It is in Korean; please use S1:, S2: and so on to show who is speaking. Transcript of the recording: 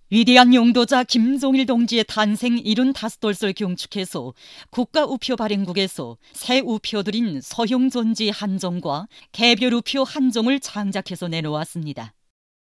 S1: 위대한 용도자 김종일 동지의 탄생 75돌을 경축해서 국가우표 발행국에서 새 우표들인 서형존지 한 종과 개별 우표 한 종을 창작해서 내놓았습니다.